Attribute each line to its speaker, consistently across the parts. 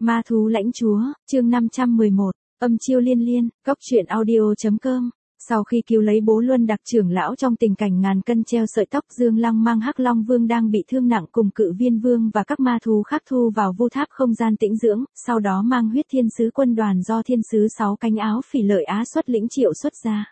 Speaker 1: Ma thú lãnh chúa, chương 511, âm chiêu liên liên, cốc truyện audio.com. Sau khi cứu lấy Bố Luân Đặc trưởng lão trong tình cảnh ngàn cân treo sợi tóc, Dương Lăng mang Hắc Long Vương đang bị thương nặng cùng Cự Viên Vương và các ma thú khác thu vào vu tháp không gian tĩnh dưỡng, sau đó mang huyết thiên sứ quân đoàn do thiên sứ 6 cánh áo Phỉ Lợi Á xuất lĩnh triệu xuất ra.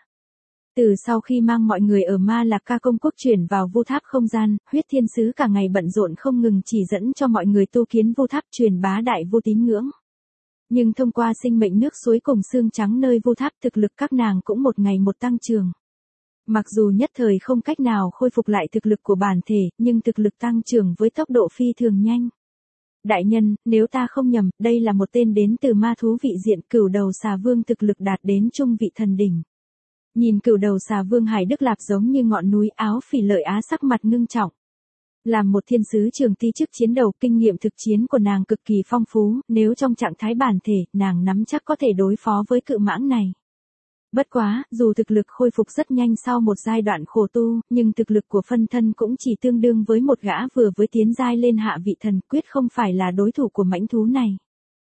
Speaker 1: Từ sau khi mang mọi người ở Ma Lạc Ca công quốc chuyển vào vu tháp không gian, huyết thiên sứ cả ngày bận rộn không ngừng chỉ dẫn cho mọi người tu kiến vu tháp truyền bá đại vu tín ngưỡng. Nhưng thông qua sinh mệnh nước suối cùng xương trắng nơi vu tháp, thực lực các nàng cũng một ngày một tăng trưởng. Mặc dù nhất thời không cách nào khôi phục lại thực lực của bản thể, nhưng thực lực tăng trưởng với tốc độ phi thường nhanh. Đại nhân, nếu ta không nhầm, đây là một tên đến từ ma thú vị diện Cửu Đầu Xà Vương, thực lực đạt đến trung vị thần đỉnh. Nhìn Cửu Đầu Xà Vương Hải Đức Lạp giống như ngọn núi, áo Phỉ Lợi Á sắc mặt ngưng trọng. Làm một thiên sứ trường ti chức chiến đầu, kinh nghiệm thực chiến của nàng cực kỳ phong phú, nếu trong trạng thái bản thể, nàng nắm chắc có thể đối phó với cự mãng này. Bất quá, dù thực lực khôi phục rất nhanh sau một giai đoạn khổ tu, nhưng thực lực của phân thân cũng chỉ tương đương với một gã vừa với tiến giai lên hạ vị thần, quyết không phải là đối thủ của mãnh thú này.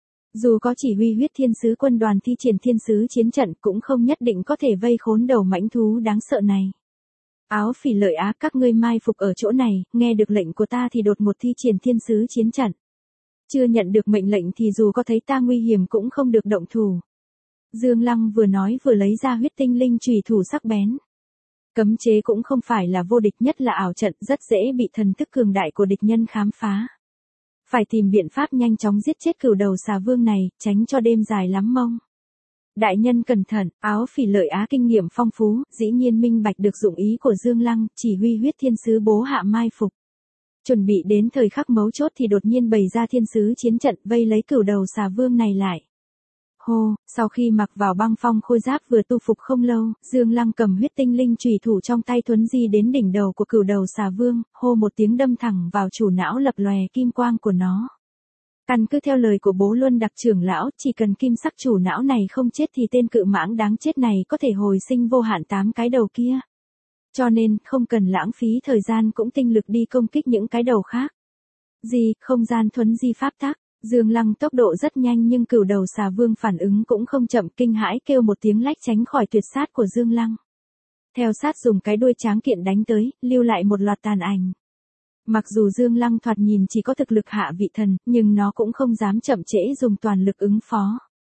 Speaker 1: Dù có chỉ huy huyết thiên sứ quân đoàn thi triển thiên sứ chiến trận, cũng không nhất định có thể vây khốn đầu mãnh thú đáng sợ này. Áo Phỉ Lợi Á, các ngươi mai phục ở chỗ này, nghe được lệnh của ta thì đột ngột thi triển thiên sứ chiến trận. Chưa nhận được mệnh lệnh thì dù có thấy ta nguy hiểm cũng không được động thủ. Dương Lăng vừa nói vừa lấy ra huyết tinh linh chùy thủ sắc bén. Cấm chế cũng không phải là vô địch, nhất là ảo trận rất dễ bị thần thức cường đại của địch nhân khám phá. Phải tìm biện pháp nhanh chóng giết chết Cửu Đầu Xà Vương này, tránh cho đêm dài lắm mông. Đại nhân cẩn thận, áo Phỉ Lợi Á kinh nghiệm phong phú, dĩ nhiên minh bạch được dụng ý của Dương Lăng, chỉ huy huyết thiên sứ bố hạ mai phục. Chuẩn bị đến thời khắc mấu chốt thì đột nhiên bày ra thiên sứ chiến trận vây lấy Cửu Đầu Xà Vương này lại. Hô, sau khi mặc vào băng phong khôi giáp vừa tu phục không lâu, Dương Lăng cầm huyết tinh linh chùy thủ trong tay thuấn di đến đỉnh đầu của Cửu Đầu Xà Vương, hô một tiếng đâm thẳng vào chủ não lập lòe kim quang của nó. Căn cứ theo lời của Bố Luân Đặc trưởng lão, chỉ cần kim sắc chủ não này không chết thì tên cự mãng đáng chết này có thể hồi sinh vô hạn 8 cái đầu kia. Cho nên, không cần lãng phí thời gian cũng tinh lực đi công kích những cái đầu khác. Không gian thuấn di pháp tắc, Dương Lăng tốc độ rất nhanh nhưng Cửu Đầu Xà Vương phản ứng cũng không chậm, kinh hãi kêu một tiếng lách tránh khỏi tuyệt sát của Dương Lăng. Theo sát dùng cái đuôi tráng kiện đánh tới, lưu lại một loạt tàn ảnh. Mặc dù Dương Lăng thoạt nhìn chỉ có thực lực hạ vị thần, nhưng nó cũng không dám chậm trễ dùng toàn lực ứng phó.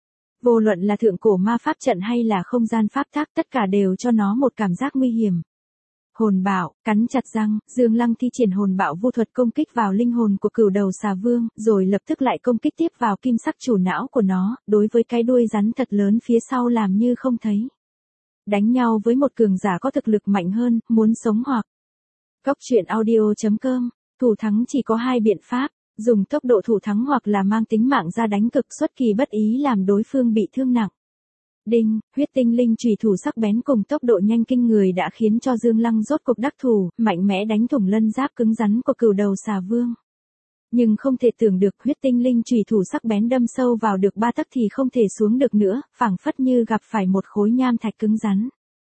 Speaker 1: Vô luận là thượng cổ ma pháp trận hay là không gian pháp tắc, tất cả đều cho nó một cảm giác nguy hiểm. Hồn bạo, cắn chặt răng, Dương Lăng thi triển hồn bạo vu thuật công kích vào linh hồn của Cửu Đầu Xà Vương, rồi lập tức lại công kích tiếp vào kim sắc chủ não của nó, đối với cái đuôi rắn thật lớn phía sau làm như không thấy. Đánh nhau với một cường giả có thực lực mạnh hơn, muốn sống hoặc cốc truyện audio.com, thủ thắng chỉ có 2 biện pháp, dùng tốc độ thủ thắng hoặc là mang tính mạng ra đánh cực xuất kỳ bất ý làm đối phương bị thương nặng. Đinh, huyết tinh linh chùy thủ sắc bén cùng tốc độ nhanh kinh người đã khiến cho Dương Lăng rốt cục đắc thủ, mạnh mẽ đánh thủng lân giáp cứng rắn của Cửu Đầu Xà Vương. Nhưng không thể tưởng được huyết tinh linh chùy thủ sắc bén đâm sâu vào được 3 tấc thì không thể xuống được nữa, phảng phất như gặp phải một khối nham thạch cứng rắn.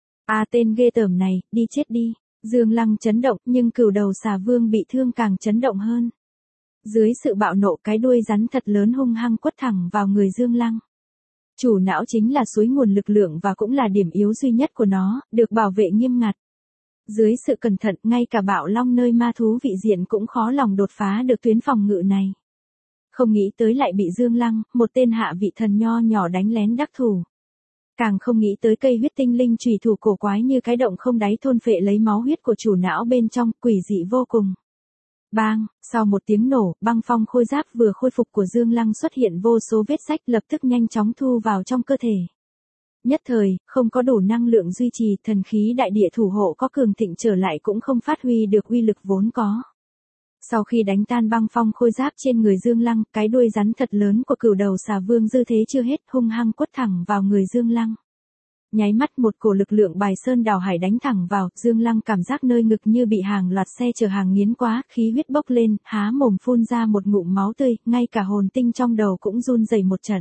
Speaker 1: Tên ghê tởm này, đi chết đi. Dương Lăng chấn động, nhưng Cửu Đầu Xà Vương bị thương càng chấn động hơn. Dưới sự bạo nộ, cái đuôi rắn thật lớn hung hăng quất thẳng vào người Dương Lăng. Chủ não chính là suối nguồn lực lượng và cũng là điểm yếu duy nhất của nó, được bảo vệ nghiêm ngặt. Dưới sự cẩn thận, ngay cả Bạo Long nơi ma thú vị diện cũng khó lòng đột phá được tuyến phòng ngự này. Không nghĩ tới lại bị Dương Lăng, một tên hạ vị thần nho nhỏ đánh lén đắc thủ. Càng không nghĩ tới cây huyết tinh linh chùy thủ cổ quái như cái động không đáy thôn phệ lấy máu huyết của chủ não bên trong, quỷ dị vô cùng. Bang, sau một tiếng nổ, băng phong khôi giáp vừa khôi phục của Dương Lăng xuất hiện vô số vết rách, lập tức nhanh chóng thu vào trong cơ thể. Nhất thời, không có đủ năng lượng duy trì, thần khí đại địa thủ hộ có cường thịnh trở lại cũng không phát huy được uy lực vốn có. Sau khi đánh tan băng phong khôi giáp trên người Dương Lăng, cái đuôi rắn thật lớn của Cửu Đầu Xà Vương dư thế chưa hết, hung hăng quất thẳng vào người Dương Lăng. Nháy mắt một cổ lực lượng bài sơn đào hải đánh thẳng vào, Dương Lăng cảm giác nơi ngực như bị hàng loạt xe chở hàng nghiến quá, khí huyết bốc lên, há mồm phun ra một ngụm máu tươi, ngay cả hồn tinh trong đầu cũng run rẩy một trận.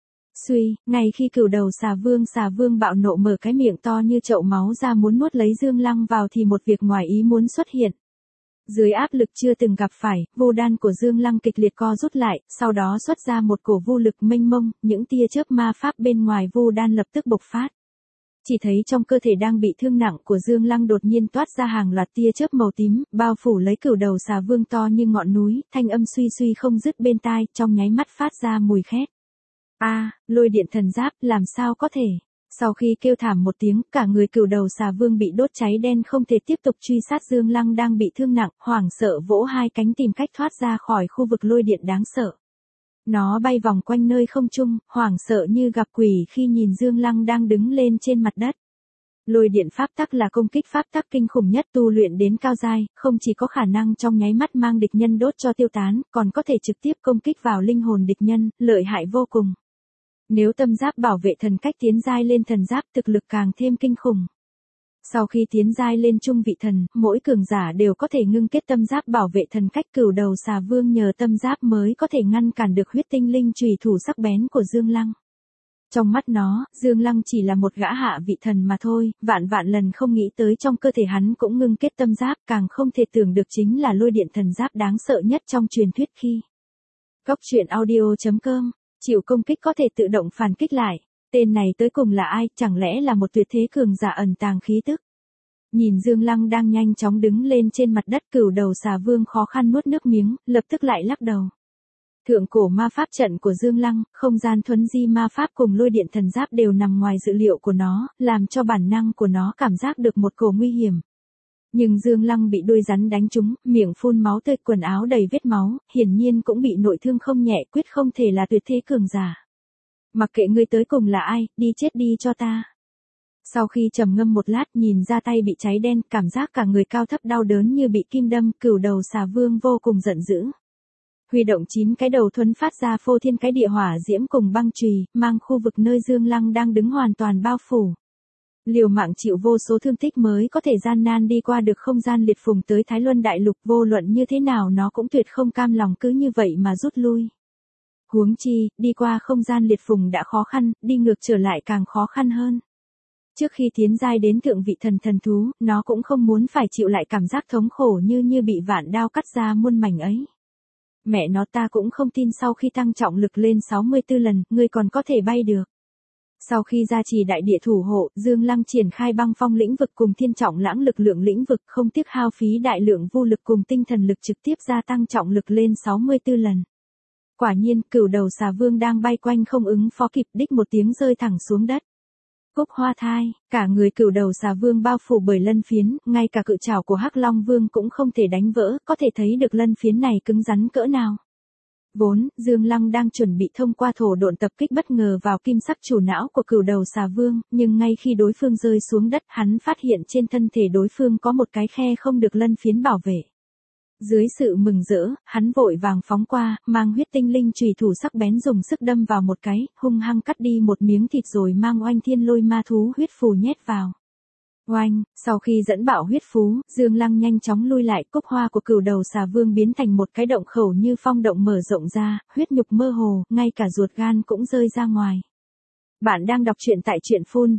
Speaker 1: Suy, ngay khi Cửu Đầu Xà Vương bạo nộ mở cái miệng to như chậu máu ra muốn nuốt lấy Dương Lăng vào thì một việc ngoài ý muốn xuất hiện. Dưới áp lực chưa từng gặp phải, vô đan của Dương Lăng kịch liệt co rút lại, sau đó xuất ra một cổ vô lực mênh mông, những tia chớp ma pháp bên ngoài vô đan lập tức bộc phát. Chỉ thấy trong cơ thể đang bị thương nặng của Dương Lăng đột nhiên toát ra hàng loạt tia chớp màu tím, bao phủ lấy cửu đầu xà vương to như ngọn núi, thanh âm suy suy không dứt bên tai, trong nháy mắt phát ra mùi khét. Lôi điện thần giáp, làm sao có thể? Sau khi kêu thảm một tiếng, cả người cửu đầu xà vương bị đốt cháy đen không thể tiếp tục truy sát Dương Lăng đang bị thương nặng, hoảng sợ vỗ hai cánh tìm cách thoát ra khỏi khu vực lôi điện đáng sợ. Nó bay vòng quanh nơi không trung, hoảng sợ như gặp quỷ khi nhìn Dương Lăng đang đứng lên trên mặt đất. Lôi điện pháp tắc là công kích pháp tắc kinh khủng nhất tu luyện đến cao giai, không chỉ có khả năng trong nháy mắt mang địch nhân đốt cho tiêu tán, còn có thể trực tiếp công kích vào linh hồn địch nhân, lợi hại vô cùng. Nếu tâm giáp bảo vệ thần cách tiến giai lên thần giáp thực lực càng thêm kinh khủng. Sau khi tiến giai lên trung vị thần, mỗi cường giả đều có thể ngưng kết tâm giáp bảo vệ thần cách cửu đầu xà vương nhờ tâm giáp mới có thể ngăn cản được huyết tinh linh chùy thủ sắc bén của Dương Lăng. Trong mắt nó, Dương Lăng chỉ là một gã hạ vị thần mà thôi, vạn vạn lần không nghĩ tới trong cơ thể hắn cũng ngưng kết tâm giáp, càng không thể tưởng được chính là lôi điện thần giáp đáng sợ nhất trong truyền thuyết khi. Góc truyện audio.com, chịu công kích có thể tự động phản kích lại. Tên này tới cùng là ai, chẳng lẽ là một tuyệt thế cường giả ẩn tàng khí tức? Nhìn Dương Lăng đang nhanh chóng đứng lên trên mặt đất, cửu đầu xà vương khó khăn nuốt nước miếng, lập tức lại lắc đầu. Thượng cổ ma pháp trận của Dương Lăng, không gian thuấn di ma pháp cùng lôi điện thần giáp đều nằm ngoài dự liệu của nó, làm cho bản năng của nó cảm giác được một cổ nguy hiểm. Nhưng Dương Lăng bị đuôi rắn đánh trúng, miệng phun máu tươi, quần áo đầy vết máu, hiển nhiên cũng bị nội thương không nhẹ, quyết không thể là tuyệt thế cường giả. Mặc kệ ngươi tới cùng là ai, đi chết đi cho ta. Sau khi trầm ngâm một lát, nhìn ra tay bị cháy đen, cảm giác cả người cao thấp đau đớn như bị kim đâm, cửu đầu xà vương vô cùng giận dữ. Huy động 9 cái đầu thuấn phát ra phô thiên cái địa hỏa diễm cùng băng chùy, mang khu vực nơi Dương Lăng đang đứng hoàn toàn bao phủ. Liều mạng chịu vô số thương tích mới có thể gian nan đi qua được không gian liệt phùng tới Thái Luân Đại Lục, vô luận như thế nào nó cũng tuyệt không cam lòng cứ như vậy mà rút lui. Huống chi, đi qua không gian liệt phùng đã khó khăn, đi ngược trở lại càng khó khăn hơn. Trước khi tiến giai đến thượng vị thần thần thú, nó cũng không muốn phải chịu lại cảm giác thống khổ như bị vạn đao cắt ra muôn mảnh ấy. Mẹ nó, ta cũng không tin sau khi tăng trọng lực lên 64 lần, ngươi còn có thể bay được. Sau khi gia trì đại địa thủ hộ, Dương Lăng triển khai băng phong lĩnh vực cùng thiên trọng lãng lực lượng lĩnh vực, không tiếc hao phí đại lượng vô lực cùng tinh thần lực trực tiếp gia tăng trọng lực lên 64 lần. Quả nhiên, cửu đầu xà vương đang bay quanh không ứng phó kịp, đích một tiếng rơi thẳng xuống đất. Cúc hoa thai, cả người cửu đầu xà vương bao phủ bởi lân phiến, ngay cả cự trảo của Hắc Long Vương cũng không thể đánh vỡ, có thể thấy được lân phiến này cứng rắn cỡ nào. Vốn, Dương Lăng đang chuẩn bị thông qua thổ độn tập kích bất ngờ vào kim sắc chủ não của cửu đầu xà vương, nhưng ngay khi đối phương rơi xuống đất, hắn phát hiện trên thân thể đối phương có một cái khe không được lân phiến bảo vệ. Dưới sự mừng rỡ, hắn vội vàng phóng qua, mang huyết tinh linh chùy thủ sắc bén dùng sức đâm vào một cái, hung hăng cắt đi một miếng thịt rồi mang oanh thiên lôi ma thú huyết phù nhét vào. Oanh, sau khi dẫn bạo huyết phú, Dương Lăng nhanh chóng lui lại, cúc hoa của cửu đầu xà vương biến thành một cái động khẩu như phong động mở rộng ra, huyết nhục mơ hồ, ngay cả ruột gan cũng rơi ra ngoài. Bạn đang đọc truyện tại truyện phun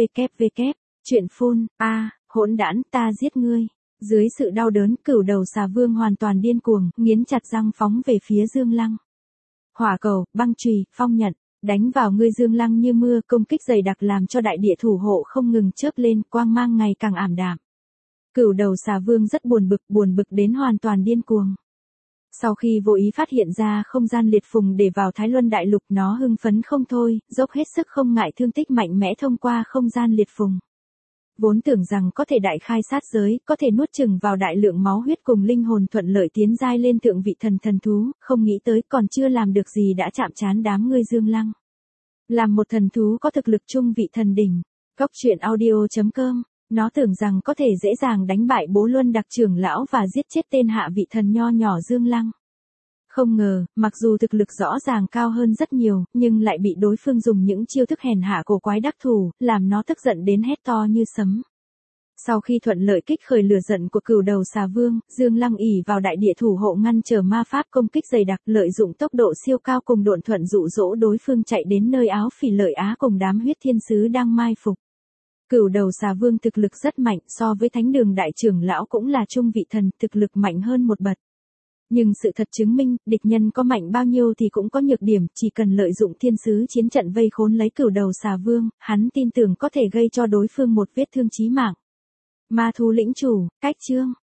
Speaker 1: www. Truyện phun, hỗn đản, ta giết ngươi. Dưới sự đau đớn, cửu đầu xà vương hoàn toàn điên cuồng, nghiến chặt răng phóng về phía Dương Lăng. Hỏa cầu, băng chùy, phong nhận, đánh vào ngươi. Dương Lăng như mưa, công kích dày đặc làm cho đại địa thủ hộ không ngừng chớp lên, quang mang ngày càng ảm đạm. Cửu đầu xà vương rất buồn bực đến hoàn toàn điên cuồng. Sau khi vô ý phát hiện ra không gian liệt phùng để vào Thái Luân Đại Lục, nó hưng phấn không thôi, dốc hết sức không ngại thương tích mạnh mẽ thông qua không gian liệt phùng. Vốn tưởng rằng có thể đại khai sát giới, có thể nuốt chửng vào đại lượng máu huyết cùng linh hồn thuận lợi tiến giai lên thượng vị thần thần thú, không nghĩ tới còn chưa làm được gì đã chạm trán đám ngươi Dương Lăng. Làm một thần thú có thực lực trung vị thần đỉnh. Góc truyện audio.com, nó tưởng rằng có thể dễ dàng đánh bại Bố Luân Đặc trưởng lão và giết chết tên hạ vị thần nho nhỏ Dương Lăng. Không ngờ, mặc dù thực lực rõ ràng cao hơn rất nhiều, nhưng lại bị đối phương dùng những chiêu thức hèn hạ cổ quái đắc thủ, làm nó tức giận đến hét to như sấm. Sau khi thuận lợi kích khởi lửa giận của cửu đầu xà vương, Dương Lăng ỷ vào đại địa thủ hộ ngăn trở ma pháp công kích dày đặc, lợi dụng tốc độ siêu cao cùng độn thuận dụ dỗ đối phương chạy đến nơi áo phỉ Lợi Á cùng đám huyết thiên sứ đang mai phục. Cửu đầu xà vương thực lực rất mạnh, so với thánh đường đại trưởng lão cũng là trung vị thần, thực lực mạnh hơn một bậc. Nhưng sự thật chứng minh, địch nhân có mạnh bao nhiêu thì cũng có nhược điểm, chỉ cần lợi dụng thiên sứ chiến trận vây khốn lấy cửu đầu xà vương, hắn tin tưởng có thể gây cho đối phương một vết thương chí mạng. Ma thú lĩnh chủ, cách chương.